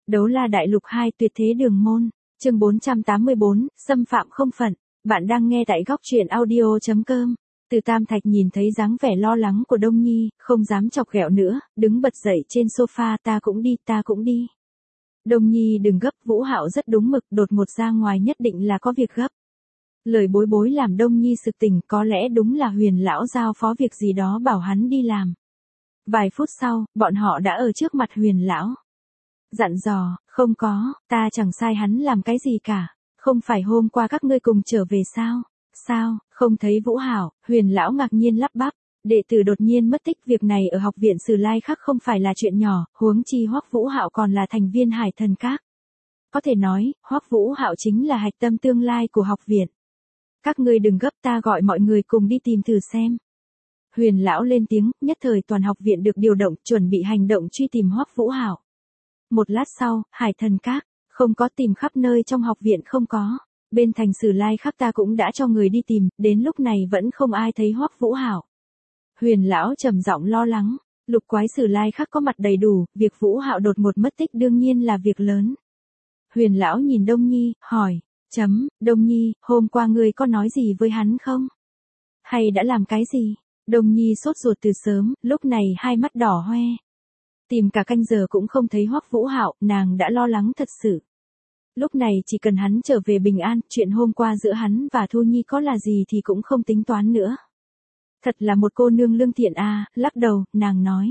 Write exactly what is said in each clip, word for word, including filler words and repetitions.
Đấu la đại lục hai tuyệt thế đường môn, chương bốn trăm tám mươi bốn, xâm phạm không phận. Bạn đang nghe tại góc truyện audio.com. Từ Tam Thạch nhìn thấy dáng vẻ lo lắng của Đông Nhi, không dám chọc ghẹo nữa, đứng bật dậy trên sofa, ta cũng đi, ta cũng đi. Đông Nhi đừng gấp, Vũ Hạo rất đúng mực, đột ngột ra ngoài nhất định là có việc gấp. Lời bối bối làm Đông Nhi sực tỉnh, có lẽ đúng là Huyền lão giao phó việc gì đó bảo hắn đi làm. Vài phút sau, bọn họ đã ở trước mặt Huyền lão. Dặn dò, không có, ta chẳng sai hắn làm cái gì cả, không phải hôm qua các ngươi cùng trở về sao? Sao, không thấy Vũ Hạo? Huyền lão ngạc nhiên lắp bắp, đệ tử đột nhiên mất tích, việc này ở học viện Sử Lai Khắc không phải là chuyện nhỏ, huống chi Hoắc Vũ Hạo còn là thành viên Hải Thần Các. Có thể nói, Hoắc Vũ Hạo chính là hạch tâm tương lai của học viện. Các ngươi đừng gấp, ta gọi mọi người cùng đi tìm thử xem. Huyền lão lên tiếng, nhất thời toàn học viện được điều động, chuẩn bị hành động truy tìm Hoắc Vũ Hạo. Một lát sau, Hải Thần Các, không có, tìm khắp nơi trong học viện không có. Bên thành Sử Lai Khắc ta cũng đã cho người đi tìm, đến lúc này vẫn không ai thấy Hoắc Vũ Hạo. Huyền lão trầm giọng lo lắng, lục quái Sử Lai Khắc có mặt đầy đủ, việc Vũ Hạo đột ngột mất tích đương nhiên là việc lớn. Huyền lão nhìn Đông Nhi, hỏi, chấm, Đông Nhi, hôm qua ngươi có nói gì với hắn không? Hay đã làm cái gì? Đông Nhi sốt ruột từ sớm, lúc này hai mắt đỏ hoe. Tìm cả canh giờ cũng không thấy Hoắc Vũ Hạo, nàng đã lo lắng thật sự. Lúc này chỉ cần hắn trở về bình an, chuyện hôm qua giữa hắn và Thu Nhi có là gì thì cũng không tính toán nữa. Thật là một cô nương lương thiện à, lắc đầu, nàng nói.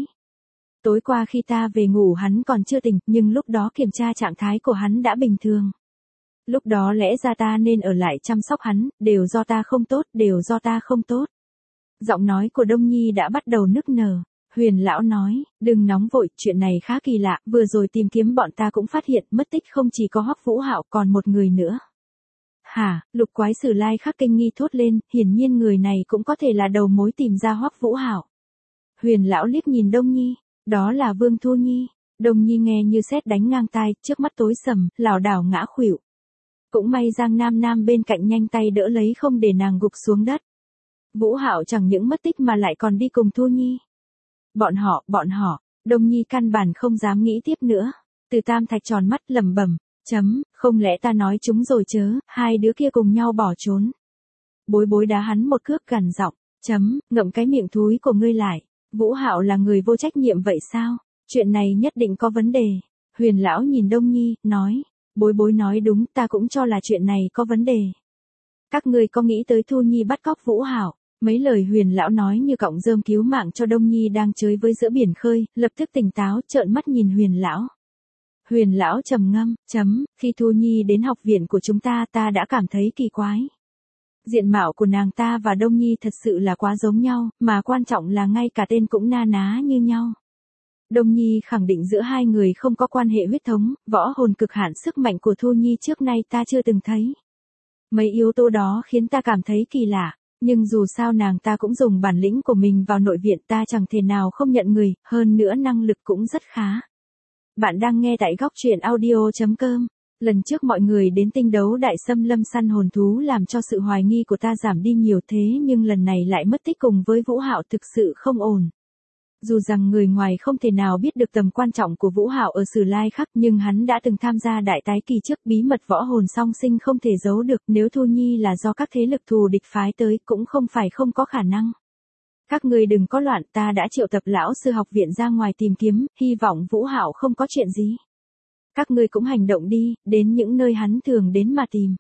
Tối qua khi ta về ngủ hắn còn chưa tỉnh, nhưng lúc đó kiểm tra trạng thái của hắn đã bình thường. Lúc đó lẽ ra ta nên ở lại chăm sóc hắn, đều do ta không tốt, đều do ta không tốt. Giọng nói của Đông Nhi đã bắt đầu nức nở. Huyền lão nói, đừng nóng vội, chuyện này khá kỳ lạ, vừa rồi tìm kiếm bọn ta cũng phát hiện mất tích không chỉ có Hoắc Vũ Hạo còn một người nữa. Hả, lục quái Sử Lai Khắc kinh nghi thốt lên, hiển nhiên người này cũng có thể là đầu mối tìm ra Hoắc Vũ Hạo. Huyền lão liếc nhìn Đông Nhi, đó là Vương Thu Nhi. Đông Nhi nghe như sét đánh ngang tai, trước mắt tối sầm, lảo đảo ngã khuỵu. Cũng may Giang Nam Nam bên cạnh nhanh tay đỡ lấy không để nàng gục xuống đất. Vũ Hạo chẳng những mất tích mà lại còn đi cùng Thu Nhi. Bọn họ, bọn họ, Đông Nhi căn bản không dám nghĩ tiếp nữa. Từ Tam Thạch tròn mắt lẩm bẩm, chấm, không lẽ ta nói chúng rồi chớ, hai đứa kia cùng nhau bỏ trốn. Bối bối đá hắn một cước gằn giọng, chấm, ngậm cái miệng thúi của ngươi lại, Vũ Hạo là người vô trách nhiệm vậy sao? Chuyện này nhất định có vấn đề. Huyền lão nhìn Đông Nhi, nói, bối bối nói đúng, ta cũng cho là chuyện này có vấn đề. Các ngươi có nghĩ tới Thu Nhi bắt cóc Vũ Hạo? Mấy lời Huyền lão nói như cọng rơm cứu mạng cho Đông Nhi đang chơi với giữa biển khơi, lập tức tỉnh táo, trợn mắt nhìn Huyền lão. Huyền lão trầm ngâm, chấm, khi Thu Nhi đến học viện của chúng ta ta đã cảm thấy kỳ quái. Diện mạo của nàng ta và Đông Nhi thật sự là quá giống nhau, mà quan trọng là ngay cả tên cũng na ná như nhau. Đông Nhi khẳng định giữa hai người không có quan hệ huyết thống, võ hồn cực hạn sức mạnh của Thu Nhi trước nay ta chưa từng thấy. Mấy yếu tố đó khiến ta cảm thấy kỳ lạ. Nhưng dù sao nàng ta cũng dùng bản lĩnh của mình vào nội viện, ta chẳng thể nào không nhận người, hơn nữa năng lực cũng rất khá. Bạn đang nghe tại góc truyện audio.com. Lần trước mọi người đến tinh đấu đại xâm lâm săn hồn thú làm cho sự hoài nghi của ta giảm đi nhiều, thế nhưng lần này lại mất tích cùng với Vũ Hạo thực sự không ổn. Dù rằng người ngoài không thể nào biết được tầm quan trọng của Vũ Hạo ở Sử Lai Khắc, nhưng hắn đã từng tham gia đại tái kỳ trước, bí mật võ hồn song sinh không thể giấu được, nếu Thu Nhi là do các thế lực thù địch phái tới cũng không phải không có khả năng. Các ngươi đừng có loạn, ta đã triệu tập lão sư học viện ra ngoài tìm kiếm, hy vọng Vũ Hạo không có chuyện gì. Các ngươi cũng hành động đi, đến những nơi hắn thường đến mà tìm.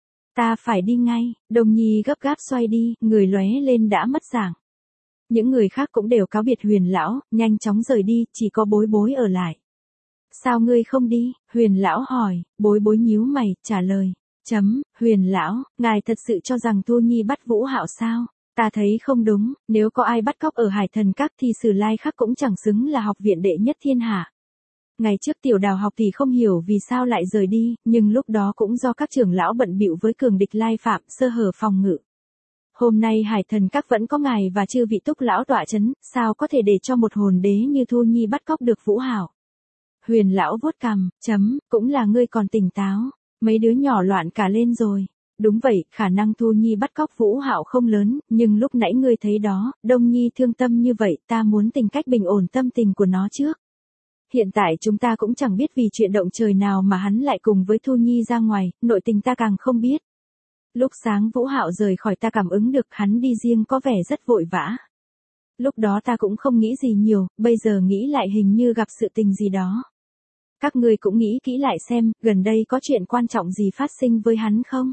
Ta phải đi ngay. Đông Nhi gấp gáp xoay đi, người lóe lên đã mất dạng. Những người khác cũng đều cáo biệt Huyền lão, nhanh chóng rời đi, chỉ có bối bối ở lại. Sao ngươi không đi? Huyền lão hỏi, bối bối nhíu mày, trả lời. Chấm, Huyền lão, ngài thật sự cho rằng Thu Nhi bắt Vũ Hạo sao? Ta thấy không đúng, nếu có ai bắt cóc ở Hải Thần Các thì Sử Lai Khắc cũng chẳng xứng là học viện đệ nhất thiên hạ. Ngày trước tiểu đào học thì không hiểu vì sao lại rời đi, nhưng lúc đó cũng do các trưởng lão bận bịu với cường địch lai phạm, sơ hở phòng ngự. Hôm nay Hải Thần Các vẫn có ngài và chư vị túc lão tọa chấn, sao có thể để cho một hồn đế như Thu Nhi bắt cóc được Vũ Hạo? Huyền lão vuốt cằm, chấm, cũng là ngươi còn tỉnh táo, mấy đứa nhỏ loạn cả lên rồi. Đúng vậy, khả năng Thu Nhi bắt cóc Vũ Hạo không lớn, nhưng lúc nãy ngươi thấy đó, Đông Nhi thương tâm như vậy, ta muốn tìm cách bình ổn tâm tình của nó trước. Hiện tại chúng ta cũng chẳng biết vì chuyện động trời nào mà hắn lại cùng với Thu Nhi ra ngoài, nội tình ta càng không biết. Lúc sáng Vũ Hạo rời khỏi ta cảm ứng được hắn đi riêng có vẻ rất vội vã. Lúc đó ta cũng không nghĩ gì nhiều, bây giờ nghĩ lại hình như gặp sự tình gì đó. Các ngươi cũng nghĩ kỹ lại xem, gần đây có chuyện quan trọng gì phát sinh với hắn không?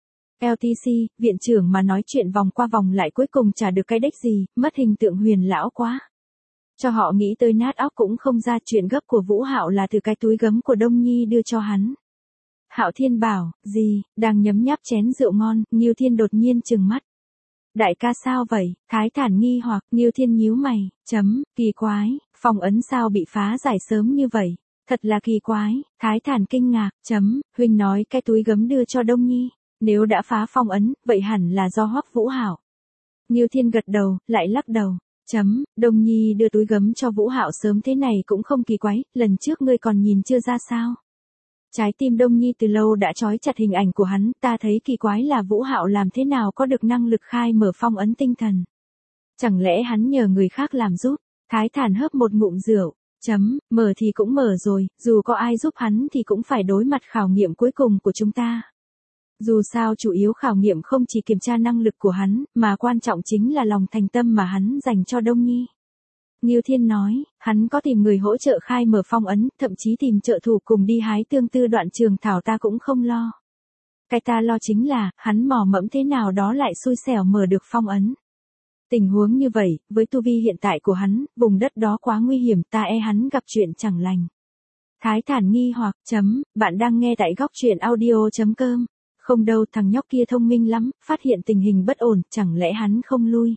lờ tê xê, viện trưởng mà nói chuyện vòng qua vòng lại cuối cùng chả được cái đếch gì, mất hình tượng Huyền lão quá. Cho họ nghĩ tới nát óc cũng không ra, chuyện gấp của Vũ Hạo là từ cái túi gấm của Đông Nhi đưa cho hắn. Hạo Thiên bảo, gì, đang nhấm nháp chén rượu ngon, Ngưu Thiên đột nhiên trừng mắt. Đại ca sao vậy? Thái Thản nghi hoặc, Ngưu Thiên nhíu mày, chấm, kỳ quái, phong ấn sao bị phá giải sớm như vậy? Thật là kỳ quái, Thái Thản kinh ngạc, chấm, huynh nói cái túi gấm đưa cho Đông Nhi, nếu đã phá phong ấn, vậy hẳn là do Hoắc Vũ Hạo. Ngưu Thiên gật đầu, lại lắc đầu, chấm, Đông Nhi đưa túi gấm cho Vũ Hạo sớm thế này cũng không kỳ quái, lần trước ngươi còn nhìn chưa ra sao? Trái tim Đông Nhi từ lâu đã trói chặt hình ảnh của hắn, ta thấy kỳ quái là Vũ Hạo làm thế nào có được năng lực khai mở phong ấn tinh thần. Chẳng lẽ hắn nhờ người khác làm giúp? Thái Thản hớp một ngụm rượu, chấm, mở thì cũng mở rồi, dù có ai giúp hắn thì cũng phải đối mặt khảo nghiệm cuối cùng của chúng ta. Dù sao chủ yếu khảo nghiệm không chỉ kiểm tra năng lực của hắn, mà quan trọng chính là lòng thành tâm mà hắn dành cho Đông Nhi. Ngưu Thiên nói, hắn có tìm người hỗ trợ khai mở phong ấn, thậm chí tìm trợ thủ cùng đi hái tương tư đoạn trường thảo, ta cũng không lo. Cái ta lo chính là, hắn mò mẫm thế nào đó lại xui xẻo mở được phong ấn. Tình huống như vậy, với tu vi hiện tại của hắn, vùng đất đó quá nguy hiểm, ta e hắn gặp chuyện chẳng lành. Thái Thản nghi hoặc, chấm, bạn đang nghe tại góc truyện audio chấm com. Không đâu, thằng nhóc kia thông minh lắm, phát hiện tình hình bất ổn, chẳng lẽ hắn không lui.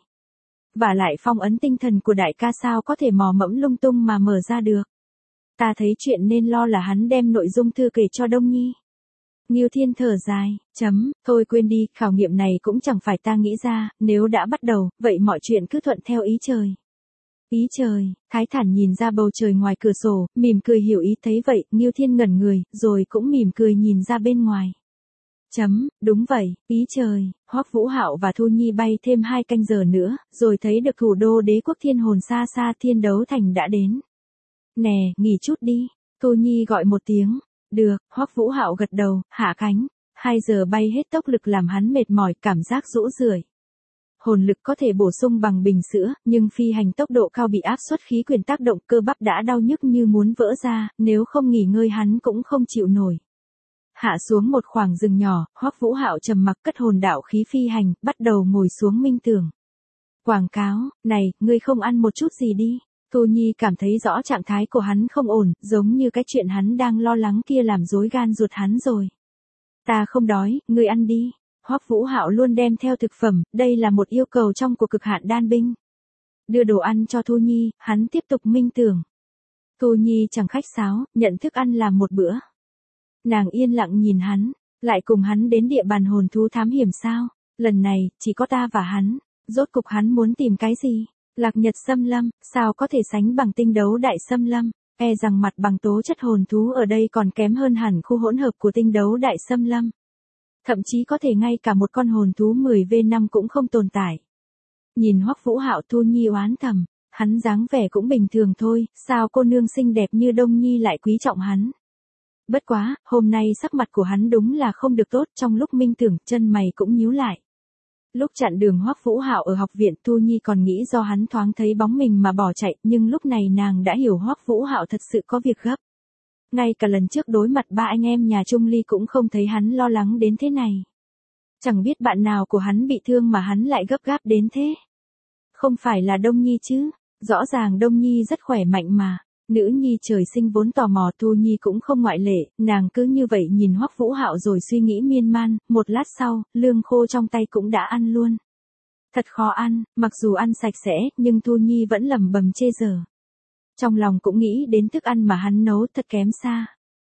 Và lại phong ấn tinh thần của đại ca sao có thể mò mẫm lung tung mà mở ra được. Ta thấy chuyện nên lo là hắn đem nội dung thư kể cho Đông Nhi. Ngưu Thiên thở dài, chấm, thôi quên đi, khảo nghiệm này cũng chẳng phải ta nghĩ ra, nếu đã bắt đầu, vậy mọi chuyện cứ thuận theo ý trời. Ý trời, Thái Thản nhìn ra bầu trời ngoài cửa sổ, mỉm cười hiểu ý, thấy vậy, Ngưu Thiên ngẩn người, rồi cũng mỉm cười nhìn ra bên ngoài. Chấm, đúng vậy, ý trời, Hoắc Vũ Hạo và Thu Nhi bay thêm hai canh giờ nữa, rồi thấy được thủ đô đế quốc Thiên Hồn xa xa, Thiên Đấu Thành đã đến. Nè, nghỉ chút đi, Thu Nhi gọi một tiếng. Được, Hoắc Vũ Hạo gật đầu, hạ cánh. Hai giờ bay hết tốc lực làm hắn mệt mỏi, cảm giác rũ rượi. Hồn lực có thể bổ sung bằng bình sữa, nhưng phi hành tốc độ cao bị áp suất khí quyền tác động, cơ bắp đã đau nhức như muốn vỡ ra, nếu không nghỉ ngơi hắn cũng không chịu nổi. Hạ xuống một khoảng rừng nhỏ, Hoắc Vũ Hạo trầm mặc cất hồn đạo khí phi hành, bắt đầu ngồi xuống minh tưởng. Quảng cáo, này, ngươi không ăn một chút gì đi. Thu Nhi cảm thấy rõ trạng thái của hắn không ổn, giống như cái chuyện hắn đang lo lắng kia làm rối gan ruột hắn rồi. Ta không đói, ngươi ăn đi. Hoắc Vũ Hạo luôn đem theo thực phẩm, đây là một yêu cầu trong cuộc cực hạn đan binh. Đưa đồ ăn cho Thu Nhi, hắn tiếp tục minh tưởng. Thu Nhi chẳng khách sáo, nhận thức ăn làm một bữa. Nàng yên lặng nhìn hắn, lại cùng hắn đến địa bàn hồn thú thám hiểm sao? Lần này, chỉ có ta và hắn, rốt cục hắn muốn tìm cái gì? Lạc Nhật Xâm Lâm, sao có thể sánh bằng Tinh Đấu Đại Xâm Lâm, e rằng mặt bằng tố chất hồn thú ở đây còn kém hơn hẳn khu hỗn hợp của Tinh Đấu Đại Xâm Lâm. Thậm chí có thể ngay cả một con hồn thú mười vê năm cũng không tồn tại. Nhìn Hoắc Vũ Hạo, Thu Nhi oán thầm, hắn dáng vẻ cũng bình thường thôi, sao cô nương xinh đẹp như Đông Nhi lại quý trọng hắn. Bất quá, hôm nay sắc mặt của hắn đúng là không được tốt, trong lúc minh tưởng, chân mày cũng nhíu lại. Lúc chặn đường Hoắc Vũ Hạo ở học viện, Thu Nhi còn nghĩ do hắn thoáng thấy bóng mình mà bỏ chạy, nhưng lúc này nàng đã hiểu Hoắc Vũ Hạo thật sự có việc gấp. Ngay cả lần trước đối mặt ba anh em nhà Trung Ly cũng không thấy hắn lo lắng đến thế này. Chẳng biết bạn nào của hắn bị thương mà hắn lại gấp gáp đến thế. Không phải là Đông Nhi chứ, rõ ràng Đông Nhi rất khỏe mạnh mà. Nữ nhi trời sinh vốn tò mò, Thu Nhi cũng không ngoại lệ, nàng cứ như vậy nhìn Hoắc Vũ Hạo rồi suy nghĩ miên man, một lát sau, lương khô trong tay cũng đã ăn luôn. Thật khó ăn, mặc dù ăn sạch sẽ, nhưng Thu Nhi vẫn lẩm bẩm chê dở. Trong lòng cũng nghĩ đến thức ăn mà hắn nấu thật kém xa.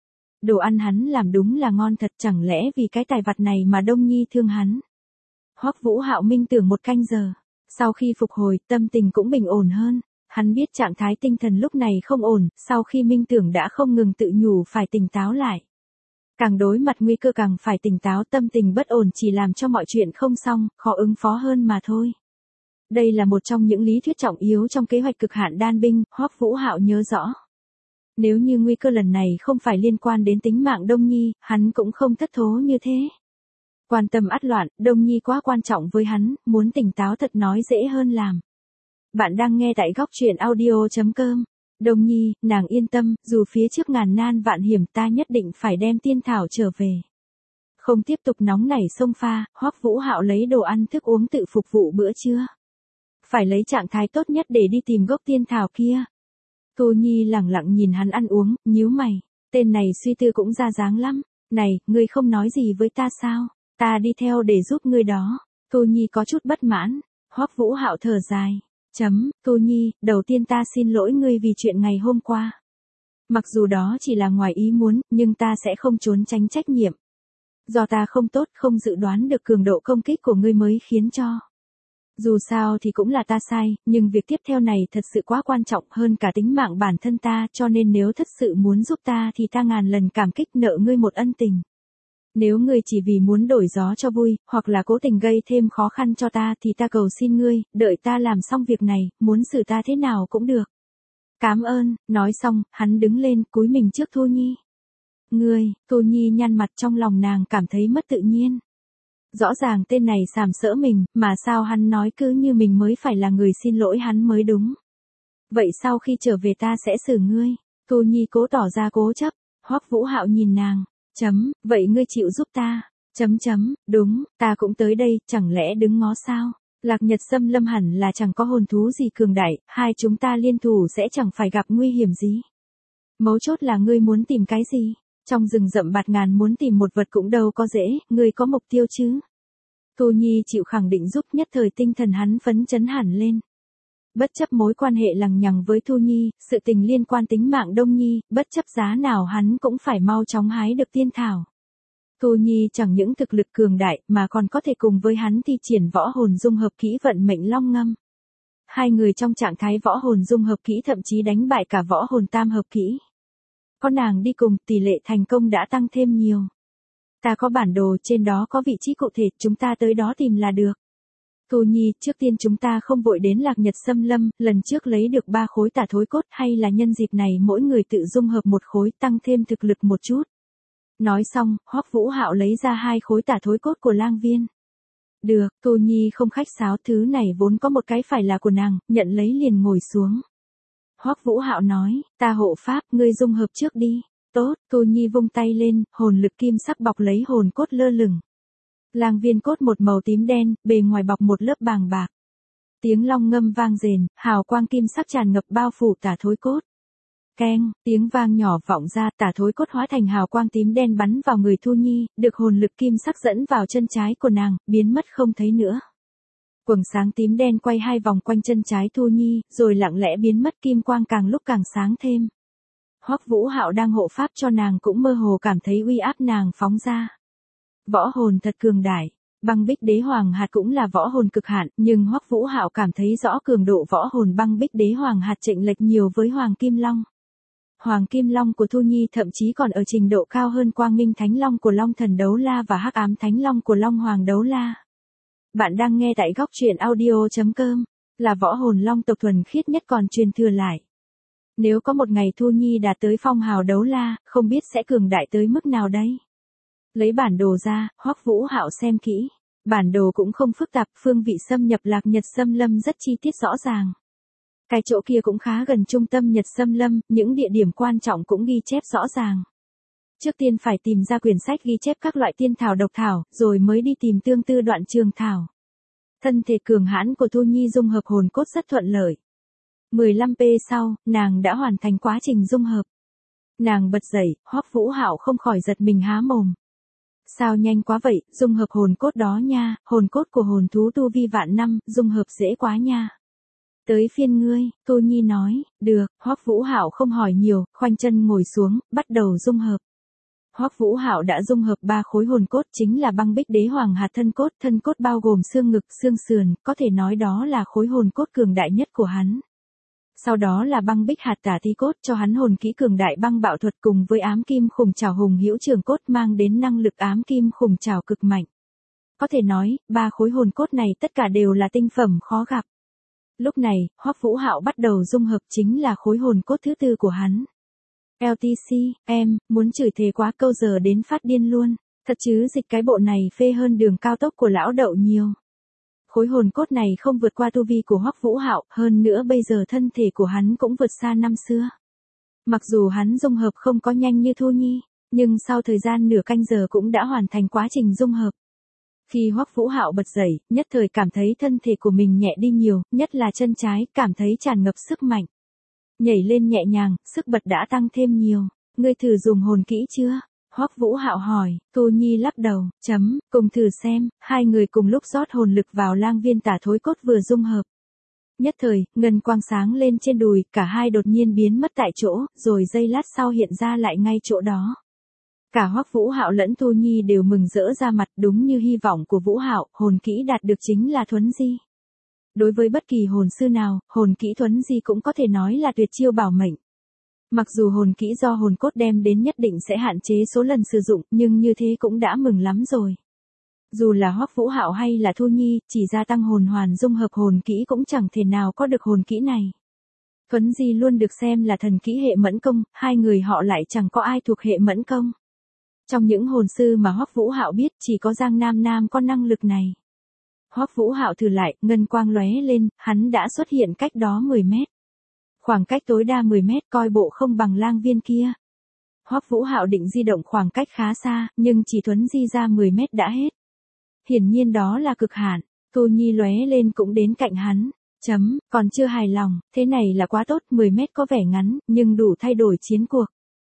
Đồ ăn hắn làm đúng là ngon thật, chẳng lẽ vì cái tài vặt này mà Đông Nhi thương hắn. Hoắc Vũ Hạo minh tưởng một canh giờ, sau khi phục hồi, tâm tình cũng bình ổn hơn. Hắn biết trạng thái tinh thần lúc này không ổn, sau khi minh tưởng đã không ngừng tự nhủ phải tỉnh táo lại. Càng đối mặt nguy cơ càng phải tỉnh táo, tâm tình bất ổn chỉ làm cho mọi chuyện không xong, khó ứng phó hơn mà thôi. Đây là một trong những lý thuyết trọng yếu trong kế hoạch cực hạn đan binh, Hoắc Vũ Hạo nhớ rõ. Nếu như nguy cơ lần này không phải liên quan đến tính mạng Đông Nhi, hắn cũng không thất thố như thế. Quan tâm ắt loạn, Đông Nhi quá quan trọng với hắn, muốn tỉnh táo thật nói dễ hơn làm. Bạn đang nghe tại góc truyện audio.com. Đông Nhi, nàng yên tâm, dù phía trước ngàn nan vạn hiểm ta nhất định phải đem tiên thảo trở về. Không tiếp tục nóng nảy xông pha, Hoắc Vũ Hạo lấy đồ ăn thức uống tự phục vụ bữa trưa. Phải lấy trạng thái tốt nhất để đi tìm gốc tiên thảo kia. Tô Nhi lẳng lặng nhìn hắn ăn uống, nhíu mày, tên này suy tư cũng ra dáng lắm. Này, ngươi không nói gì với ta sao? Ta đi theo để giúp ngươi đó. Tô Nhi có chút bất mãn. Hoắc Vũ Hạo thở dài. Chấm, Tô Nhi, đầu tiên ta xin lỗi ngươi vì chuyện ngày hôm qua. Mặc dù đó chỉ là ngoài ý muốn, nhưng ta sẽ không trốn tránh trách nhiệm. Do ta không tốt, không dự đoán được cường độ công kích của ngươi mới khiến cho. Dù sao thì cũng là ta sai, nhưng việc tiếp theo này thật sự quá quan trọng hơn cả tính mạng bản thân ta, cho nên nếu thật sự muốn giúp ta thì ta ngàn lần cảm kích nợ ngươi một ân tình. Nếu ngươi chỉ vì muốn đổi gió cho vui, hoặc là cố tình gây thêm khó khăn cho ta thì ta cầu xin ngươi, đợi ta làm xong việc này, muốn xử ta thế nào cũng được. Cảm ơn, nói xong, hắn đứng lên, cúi mình trước Thu Nhi. Ngươi, Thu Nhi nhăn mặt, trong lòng nàng cảm thấy mất tự nhiên. Rõ ràng tên này sàm sỡ mình, mà sao hắn nói cứ như mình mới phải là người xin lỗi hắn mới đúng. Vậy sau khi trở về ta sẽ xử ngươi. Thu Nhi cố tỏ ra cố chấp. Hoắc Vũ Hạo nhìn nàng. Chấm, vậy ngươi chịu giúp ta. Chấm chấm, đúng, ta cũng tới đây, chẳng lẽ đứng ngó sao? Lạc Nhật Xâm Lâm hẳn là chẳng có hồn thú gì cường đại, hai chúng ta liên thủ sẽ chẳng phải gặp nguy hiểm gì. Mấu chốt là ngươi muốn tìm cái gì? Trong rừng rậm bạt ngàn muốn tìm một vật cũng đâu có dễ, ngươi có mục tiêu chứ? Tô Nhi chịu khẳng định giúp, nhất thời tinh thần hắn phấn chấn hẳn lên. Bất chấp mối quan hệ lằng nhằng với Thu Nhi, sự tình liên quan tính mạng Đông Nhi, bất chấp giá nào hắn cũng phải mau chóng hái được tiên thảo. Thu Nhi chẳng những thực lực cường đại mà còn có thể cùng với hắn thi triển võ hồn dung hợp kỹ vận mệnh long ngâm. Hai người trong trạng thái võ hồn dung hợp kỹ thậm chí đánh bại cả võ hồn tam hợp kỹ. Có nàng đi cùng, tỷ lệ thành công đã tăng thêm nhiều. Ta có bản đồ, trên đó có vị trí cụ thể, chúng ta tới đó tìm là được. Thu Nhi, trước tiên chúng ta không vội đến Lạc Nhật Xâm Lâm, lần trước lấy được ba khối tả thối cốt, hay là nhân dịp này mỗi người tự dung hợp một khối, tăng thêm thực lực một chút. Nói xong, Hoắc Vũ Hạo lấy ra hai khối tả thối cốt của lang viên. Được, Thu Nhi không khách sáo, thứ này vốn có một cái phải là của nàng, nhận lấy liền ngồi xuống. Hoắc Vũ Hạo nói, ta hộ pháp, ngươi dung hợp trước đi. Tốt, Thu Nhi vung tay lên, hồn lực kim sắc bọc lấy hồn cốt lơ lửng. Lang viên cốt một màu tím đen, bề ngoài bọc một lớp bàng bạc. Tiếng long ngâm vang rền, hào quang kim sắc tràn ngập bao phủ tả thối cốt. Keng, tiếng vang nhỏ vọng ra, tả thối cốt hóa thành hào quang tím đen bắn vào người Thu Nhi, được hồn lực kim sắc dẫn vào chân trái của nàng, biến mất không thấy nữa. Quầng sáng tím đen quay hai vòng quanh chân trái Thu Nhi, rồi lặng lẽ biến mất, kim quang càng lúc càng sáng thêm. Hoắc Vũ Hạo đang hộ pháp cho nàng cũng mơ hồ cảm thấy uy áp nàng phóng ra. Võ hồn thật cường đại, Băng Bích Đế Hoàng Hạt cũng là võ hồn cực hạn, nhưng Hoắc Vũ Hạo cảm thấy rõ cường độ võ hồn Băng Bích Đế Hoàng Hạt chênh lệch nhiều với Hoàng Kim Long. Hoàng Kim Long của Thu Nhi thậm chí còn ở trình độ cao hơn Quang Minh Thánh Long của Long Thần Đấu La và Hắc Ám Thánh Long của Long Hoàng Đấu La. Bạn đang nghe tại góc truyện audio.com, là võ hồn long tộc thuần khiết nhất còn truyền thừa lại. Nếu có một ngày Thu Nhi đạt tới phong hào Đấu La, không biết sẽ cường đại tới mức nào đây? Lấy bản đồ ra, Hoắc Vũ Hạo xem kỹ. Bản đồ cũng không phức tạp, phương vị xâm nhập Lạc Nhật Xâm Lâm rất chi tiết rõ ràng. Cái chỗ kia cũng khá gần trung tâm Nhật Xâm Lâm, những địa điểm quan trọng cũng ghi chép rõ ràng. Trước tiên phải tìm ra quyển sách ghi chép các loại tiên thảo độc thảo, rồi mới đi tìm tương tư đoạn trường thảo. Thân thể cường hãn của Thu Nhi dung hợp hồn cốt rất thuận lợi. mười lăm phút sau, nàng đã hoàn thành quá trình dung hợp. Nàng bật dậy, Hoắc Vũ Hạo không khỏi giật mình há mồm. Sao nhanh quá vậy, dung hợp hồn cốt đó nha, hồn cốt của hồn thú tu vi vạn năm, dung hợp dễ quá nha. Tới phiên ngươi, Thu Nhi nói, được, Hoắc Vũ Hạo không hỏi nhiều, khoanh chân ngồi xuống, bắt đầu dung hợp. Hoắc Vũ Hạo đã dung hợp ba khối hồn cốt, chính là Băng Bích Đế Hoàng Hạt thân cốt, thân cốt bao gồm xương ngực, xương sườn, có thể nói đó là khối hồn cốt cường đại nhất của hắn. Sau đó là Băng Bích Hạt Tả Thi cốt cho hắn hồn kỹ cường đại băng bạo thuật cùng với ám kim khủng trảo hùng hữu trường cốt mang đến năng lực ám kim khủng trảo cực mạnh. Có thể nói, ba khối hồn cốt này tất cả đều là tinh phẩm khó gặp. Lúc này, Hoắc Vũ Hạo bắt đầu dung hợp, chính là khối hồn cốt thứ tư của hắn. lờ tê xê, em, muốn chửi thề quá câu giờ đến phát điên luôn. Thật chứ dịch cái bộ này phê hơn đường cao tốc của lão đậu nhiều. Khối hồn cốt này không vượt qua tu vi của Hoắc Vũ Hạo, hơn nữa bây giờ thân thể của hắn cũng vượt xa năm xưa. Mặc dù hắn dung hợp không có nhanh như Thu Nhi, nhưng sau thời gian nửa canh giờ cũng đã hoàn thành quá trình dung hợp. Khi Hoắc Vũ Hạo bật dậy, nhất thời cảm thấy thân thể của mình nhẹ đi nhiều, nhất là chân trái, cảm thấy tràn ngập sức mạnh. Nhảy lên nhẹ nhàng, sức bật đã tăng thêm nhiều. Ngươi thử dùng hồn kỹ chưa? Hoắc Vũ Hạo hỏi. Thu Nhi lắc đầu, chấm, cùng thử xem. Hai người cùng lúc rót hồn lực vào lang viên tả thối cốt vừa dung hợp. Nhất thời, ngân quang sáng lên trên đùi, cả hai đột nhiên biến mất tại chỗ, rồi giây lát sau hiện ra lại ngay chỗ đó. Cả Hoắc Vũ Hạo lẫn Thu Nhi đều mừng rỡ ra mặt, đúng như hy vọng của Vũ Hạo, hồn kỹ đạt được chính là thuấn di. Đối với bất kỳ hồn sư nào, hồn kỹ thuấn di cũng có thể nói là tuyệt chiêu bảo mệnh. Mặc dù hồn kỹ do hồn cốt đem đến nhất định sẽ hạn chế số lần sử dụng, nhưng như thế cũng đã mừng lắm rồi. Dù là Hoắc Vũ Hạo hay là Thu Nhi, chỉ gia tăng hồn hoàn dung hợp hồn kỹ cũng chẳng thể nào có được hồn kỹ này. Thuấn di luôn được xem là thần kỹ hệ mẫn công, hai người họ lại chẳng có ai thuộc hệ mẫn công. Trong những hồn sư mà Hoắc Vũ Hạo biết, chỉ có Giang Nam Nam có năng lực này. Hoắc Vũ Hạo thử lại, ngân quang lóe lên, hắn đã xuất hiện cách đó mười mét. Khoảng cách tối đa mười mét coi bộ không bằng lang viên kia. Hoắc Vũ Hạo định di động khoảng cách khá xa, nhưng chỉ thuấn di ra mười mét đã hết. Hiển nhiên đó là cực hạn. Thu Nhi lóe lên cũng đến cạnh hắn. Chấm, còn chưa hài lòng, thế này là quá tốt, mười mét có vẻ ngắn, nhưng đủ thay đổi chiến cuộc.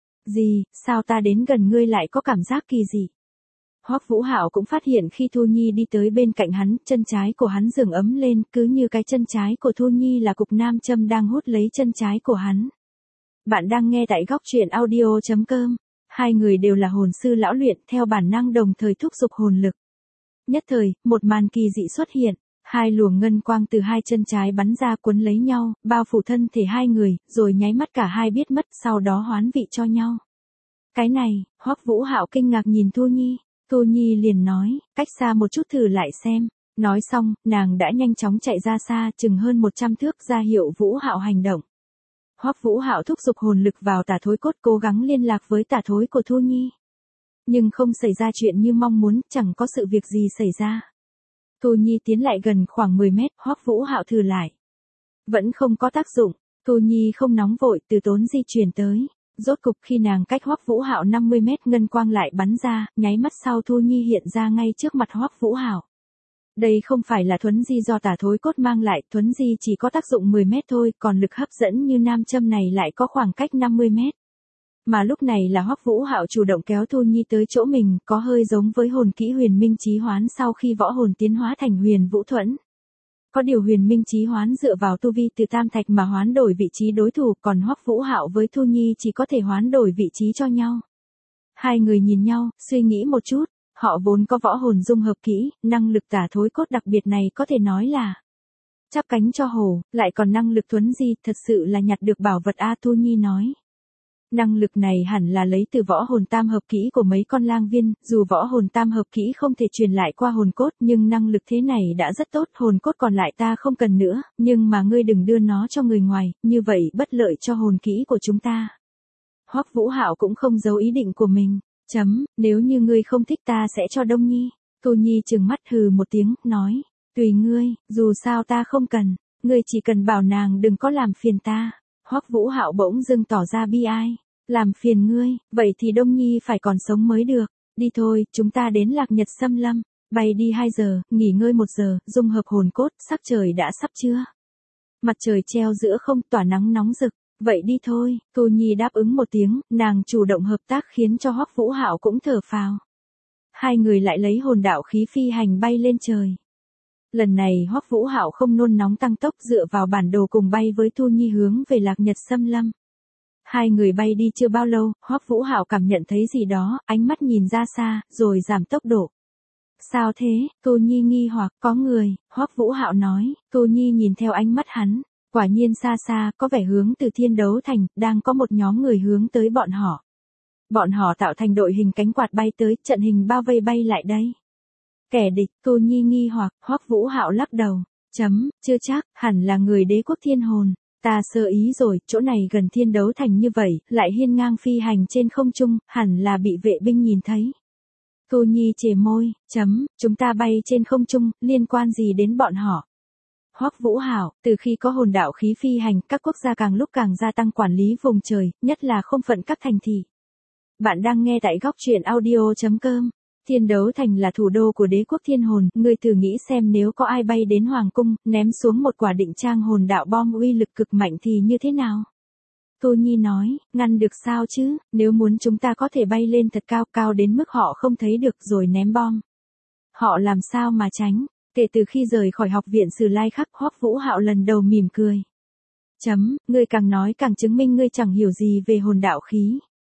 Gì, sao ta đến gần ngươi lại có cảm giác kỳ dị? Hoắc Vũ Hạo cũng phát hiện khi Thu Nhi đi tới bên cạnh hắn, chân trái của hắn dường ấm lên, cứ như cái chân trái của Thu Nhi là cục nam châm đang hút lấy chân trái của hắn. Bạn đang nghe tại góc truyện audio chấm com. Hai người đều là hồn sư lão luyện, theo bản năng đồng thời thúc giục hồn lực. Nhất thời, một màn kỳ dị xuất hiện, hai luồng ngân quang từ hai chân trái bắn ra cuốn lấy nhau, bao phủ thân thể hai người, rồi nháy mắt cả hai biết mất, sau đó hoán vị cho nhau. Cái này, Hoắc Vũ Hạo kinh ngạc nhìn Thu Nhi. Thu Nhi liền nói, cách xa một chút thử lại xem. Nói xong, nàng đã nhanh chóng chạy ra xa, chừng hơn một trăm thước ra hiệu Vũ Hạo hành động. Hoắc Vũ Hạo thúc giục hồn lực vào tả thối cốt cố gắng liên lạc với tả thối của Thu Nhi. Nhưng không xảy ra chuyện như mong muốn, chẳng có sự việc gì xảy ra. Thu Nhi tiến lại gần khoảng mười mét, Hoắc Vũ Hạo thử lại. Vẫn không có tác dụng, Thu Nhi không nóng vội, từ tốn di chuyển tới. Rốt cục khi nàng cách Hoắc Vũ Hạo năm mươi mét, ngân quang lại bắn ra, nháy mắt sau Thu Nhi hiện ra ngay trước mặt Hoắc Vũ Hạo. Đây không phải là thuấn di do tả thối cốt mang lại, thuấn di chỉ có tác dụng mười mét thôi, còn lực hấp dẫn như nam châm này lại có khoảng cách năm mươi mét. Mà lúc này là Hoắc Vũ Hạo chủ động kéo Thu Nhi tới chỗ mình, có hơi giống với hồn kỹ huyền minh chí hoán sau khi võ hồn tiến hóa thành huyền vũ thuẫn. Có điều huyền minh chí hoán dựa vào tu vi từ tam thạch mà hoán đổi vị trí đối thủ, còn Hoắc Vũ Hạo với Thu Nhi chỉ có thể hoán đổi vị trí cho nhau. Hai người nhìn nhau, suy nghĩ một chút, họ vốn có võ hồn dung hợp kỹ, năng lực tả thối cốt đặc biệt này có thể nói là chắp cánh cho hổ, lại còn năng lực thuấn di, thật sự là nhặt được bảo vật a. Thu Nhi nói. Năng lực này hẳn là lấy từ võ hồn tam hợp kỹ của mấy con lang viên, dù võ hồn tam hợp kỹ không thể truyền lại qua hồn cốt, nhưng năng lực thế này đã rất tốt, hồn cốt còn lại ta không cần nữa, nhưng mà ngươi đừng đưa nó cho người ngoài, như vậy bất lợi cho hồn kỹ của chúng ta. Hoắc Vũ Hạo cũng không giấu ý định của mình, chấm, nếu như ngươi không thích ta sẽ cho Đông Nhi. Thu Nhi trừng mắt hừ một tiếng, nói, tùy ngươi, dù sao ta không cần, ngươi chỉ cần bảo nàng đừng có làm phiền ta. Hoắc Vũ Hạo bỗng dưng tỏ ra bi ai, làm phiền ngươi, vậy thì Đông Nhi phải còn sống mới được, đi thôi, chúng ta đến Lạc Nhật Xâm Lâm, bay đi hai giờ, nghỉ ngơi một giờ, dung hợp hồn cốt, sắc trời đã sắp trưa. Mặt trời treo giữa không tỏa nắng nóng rực, vậy đi thôi, Thu Nhi đáp ứng một tiếng, nàng chủ động hợp tác khiến cho Hoắc Vũ Hạo cũng thở phào. Hai người lại lấy hồn đạo khí phi hành bay lên trời. Lần này Hoắc Vũ Hạo không nôn nóng tăng tốc, dựa vào bản đồ cùng bay với Thu Nhi hướng về Lạc Nhật Xâm Lâm. Hai người bay đi chưa bao lâu, Hoắc Vũ Hạo cảm nhận thấy gì đó, ánh mắt nhìn ra xa, rồi giảm tốc độ. Sao thế? Thu Nhi nghi hoặc, có người, Hoắc Vũ Hạo nói. Thu Nhi nhìn theo ánh mắt hắn, quả nhiên xa xa, có vẻ hướng từ Thiên Đấu Thành, đang có một nhóm người hướng tới bọn họ. Bọn họ tạo thành đội hình cánh quạt bay tới, trận hình bao vây bay lại đây. Kẻ địch, Thu Nhi nghi hoặc, Hoắc Vũ Hạo lắc đầu, chấm, chưa chắc, hẳn là người đế quốc thiên hồn. Ta sơ ý rồi, chỗ này gần thiên đấu thành như vậy, lại hiên ngang phi hành trên không trung, hẳn là bị vệ binh nhìn thấy. Thu Nhi chề môi, chấm, chúng ta bay trên không trung, liên quan gì đến bọn họ? Hoắc Vũ Hạo, từ khi có hồn đạo khí phi hành, các quốc gia càng lúc càng gia tăng quản lý vùng trời, nhất là không phận các thành thị. Bạn đang nghe tại góc truyện audio chấm com. Thiên Đấu Thành là thủ đô của đế quốc thiên hồn, ngươi thử nghĩ xem nếu có ai bay đến hoàng cung, ném xuống một quả định trang hồn đạo bom uy lực cực mạnh thì như thế nào? Tô Nhi nói, ngăn được sao chứ, nếu muốn chúng ta có thể bay lên thật cao, cao đến mức họ không thấy được rồi ném bom. Họ làm sao mà tránh? Kể từ khi rời khỏi học viện Sử Lai Khắc, Hoắc Vũ Hạo lần đầu mỉm cười. Chấm, ngươi càng nói càng chứng minh ngươi chẳng hiểu gì về hồn đạo khí.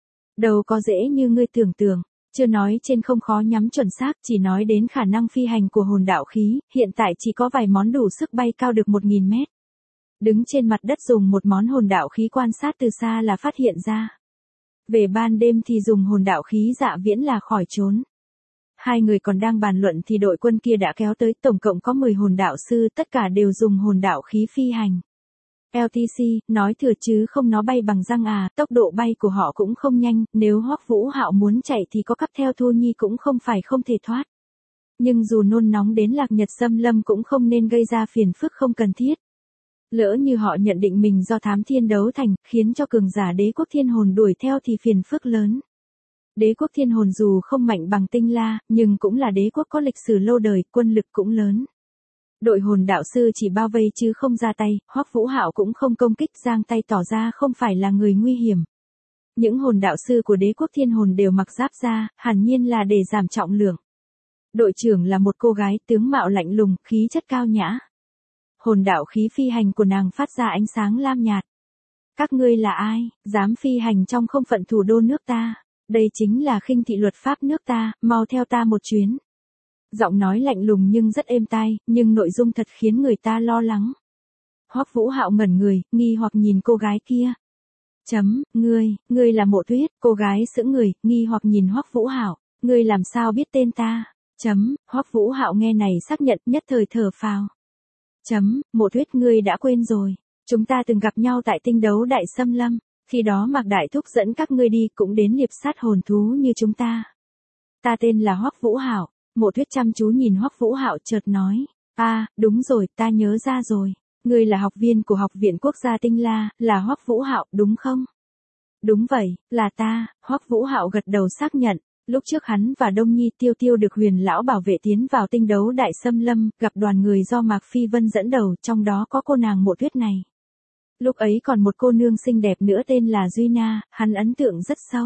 Đâu có dễ như ngươi tưởng tượng, chưa nói trên không khó nhắm chuẩn xác, chỉ nói đến khả năng phi hành của hồn đạo khí, hiện tại chỉ có vài món đủ sức bay cao được một nghìn mét. Đứng trên mặt đất dùng một món hồn đạo khí quan sát từ xa là phát hiện ra. Về ban đêm thì dùng hồn đạo khí Dạ Viễn là khỏi trốn. Hai người còn đang bàn luận thì đội quân kia đã kéo tới, tổng cộng có mười hồn đạo sư, tất cả đều dùng hồn đạo khí phi hành. lờ tê xê, nói thừa chứ không nó bay bằng răng à, tốc độ bay của họ cũng không nhanh, nếu Hoắc Vũ Hạo muốn chạy thì có cắp theo Thu Nhi cũng không phải không thể thoát. Nhưng dù nôn nóng đến Lạc Nhật xâm lâm cũng không nên gây ra phiền phức không cần thiết. Lỡ như họ nhận định mình do thám thiên đấu thành, khiến cho cường giả đế quốc thiên hồn đuổi theo thì phiền phức lớn. Đế quốc thiên hồn dù không mạnh bằng Tinh La, nhưng cũng là đế quốc có lịch sử lâu đời, quân lực cũng lớn. Đội hồn đạo sư chỉ bao vây chứ không ra tay, Hoắc Vũ Hạo cũng không công kích, giang tay tỏ ra không phải là người nguy hiểm. Những hồn đạo sư của đế quốc thiên hồn đều mặc giáp da, hẳn nhiên là để giảm trọng lượng. Đội trưởng là một cô gái tướng mạo lạnh lùng, khí chất cao nhã. Hồn đạo khí phi hành của nàng phát ra ánh sáng lam nhạt. Các ngươi là ai, dám phi hành trong không phận thủ đô nước ta? Đây chính là khinh thị luật pháp nước ta, mau theo ta một chuyến. Giọng nói lạnh lùng nhưng rất êm tai, nhưng nội dung thật khiến người ta lo lắng. Hoắc Vũ Hạo ngẩn người, nghi hoặc nhìn cô gái kia. Chấm, ngươi, ngươi là Mộ Tuyết, cô gái sững người, nghi hoặc nhìn Hoắc Vũ Hạo, ngươi làm sao biết tên ta? Chấm, Hoắc Vũ Hạo nghe này xác nhận, nhất thời thở phào. Chấm, Mộ Tuyết, ngươi đã quên rồi, chúng ta từng gặp nhau tại tinh đấu đại xâm lâm, khi đó Mạc Đại Thúc dẫn các ngươi đi cũng đến liệp sát hồn thú như chúng ta. Ta tên là Hoắc Vũ Hạo. Mộ Tuyết chăm chú nhìn Hoắc Vũ Hạo chợt nói, à, đúng rồi, ta nhớ ra rồi, ngươi là học viên của Học viện Quốc gia Tinh La, là Hoắc Vũ Hạo, đúng không? Đúng vậy, là ta, Hoắc Vũ Hạo gật đầu xác nhận, lúc trước hắn và Đông Nhi Tiêu Tiêu được Huyền lão bảo vệ tiến vào tinh đấu đại xâm lâm, gặp đoàn người do Mạc Phi Vân dẫn đầu, trong đó có cô nàng Mộ Tuyết này. Lúc ấy còn một cô nương xinh đẹp nữa tên là Duy Na, hắn ấn tượng rất sâu.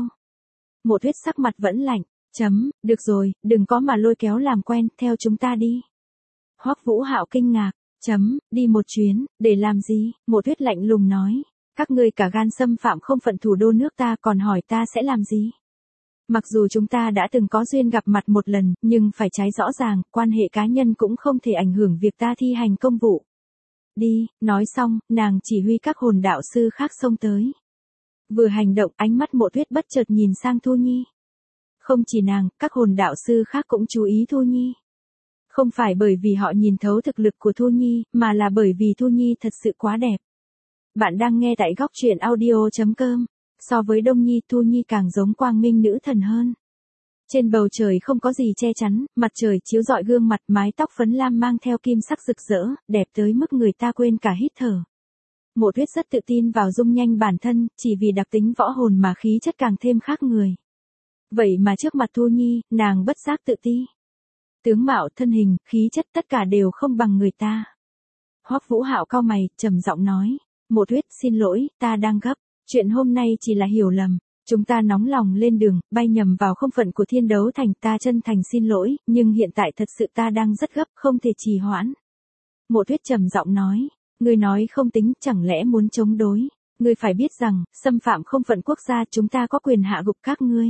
Mộ Tuyết sắc mặt vẫn lạnh. Chấm, được rồi, đừng có mà lôi kéo làm quen, theo chúng ta đi. Hoắc Vũ Hạo kinh ngạc, chấm, đi một chuyến, để làm gì? Mộ Tuyết lạnh lùng nói, các ngươi cả gan xâm phạm không phận thủ đô nước ta còn hỏi ta sẽ làm gì? Mặc dù chúng ta đã từng có duyên gặp mặt một lần, nhưng phải trái rõ ràng, quan hệ cá nhân cũng không thể ảnh hưởng việc ta thi hành công vụ. Đi, nói xong, nàng chỉ huy các hồn đạo sư khác xông tới. Vừa hành động, ánh mắt Mộ Tuyết bất chợt nhìn sang Thu Nhi. Không chỉ nàng, các hồn đạo sư khác cũng chú ý Thu Nhi. Không phải bởi vì họ nhìn thấu thực lực của Thu Nhi, mà là bởi vì Thu Nhi thật sự quá đẹp. Bạn đang nghe tại góc truyện audio chấm com. So với Đông Nhi, Thu Nhi càng giống quang minh nữ thần hơn. Trên bầu trời không có gì che chắn, mặt trời chiếu rọi gương mặt, mái tóc phấn lam mang theo kim sắc rực rỡ, đẹp tới mức người ta quên cả hít thở. Mộ Tuyết rất tự tin vào dung nhanh bản thân, chỉ vì đặc tính võ hồn mà khí chất càng thêm khác người. Vậy mà trước mặt Thu Nhi, nàng bất giác tự ti. Tướng mạo, thân hình, khí chất tất cả đều không bằng người ta. Hoắc Vũ Hạo cau mày, trầm giọng nói, Mộ Tuyết, xin lỗi, ta đang gấp, chuyện hôm nay chỉ là hiểu lầm, chúng ta nóng lòng lên đường, bay nhầm vào không phận của thiên đấu thành, ta chân thành xin lỗi, nhưng hiện tại thật sự ta đang rất gấp, không thể trì hoãn. Mộ Tuyết trầm giọng nói, ngươi nói không tính, chẳng lẽ muốn chống đối, ngươi phải biết rằng, xâm phạm không phận quốc gia chúng ta có quyền hạ gục các ngươi.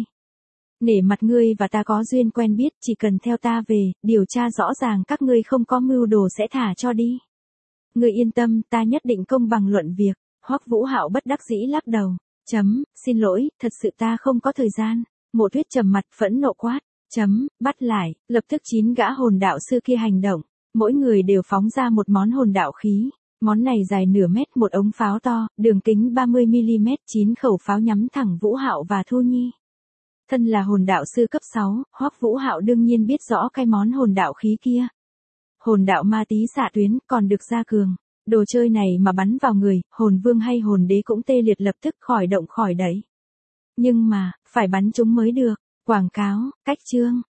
Nể mặt ngươi và ta có duyên quen biết, chỉ cần theo ta về, điều tra rõ ràng các ngươi không có mưu đồ sẽ thả cho đi. Ngươi yên tâm, ta nhất định công bằng luận việc. Hoắc Vũ Hạo bất đắc dĩ lắc đầu. Chấm, xin lỗi, thật sự ta không có thời gian. Mộ Tuyết trầm mặt phẫn nộ quát. Chấm, bắt lại, lập tức chín gã hồn đạo sư kia hành động. Mỗi người đều phóng ra một món hồn đạo khí. Món này dài nửa mét, một ống pháo to, đường kính ba mươi mi li mét, chín khẩu pháo nhắm thẳng Vũ Hạo và Thu Nhi. Thân là hồn đạo sư cấp sáu, Hoắc Vũ Hạo đương nhiên biết rõ cái món hồn đạo khí kia. Hồn đạo ma tí xạ tuyến, còn được gia cường. Đồ chơi này mà bắn vào người, hồn vương hay hồn đế cũng tê liệt lập tức khỏi động khỏi đẩy. Nhưng mà, phải bắn chúng mới được. Quảng cáo, cách chương.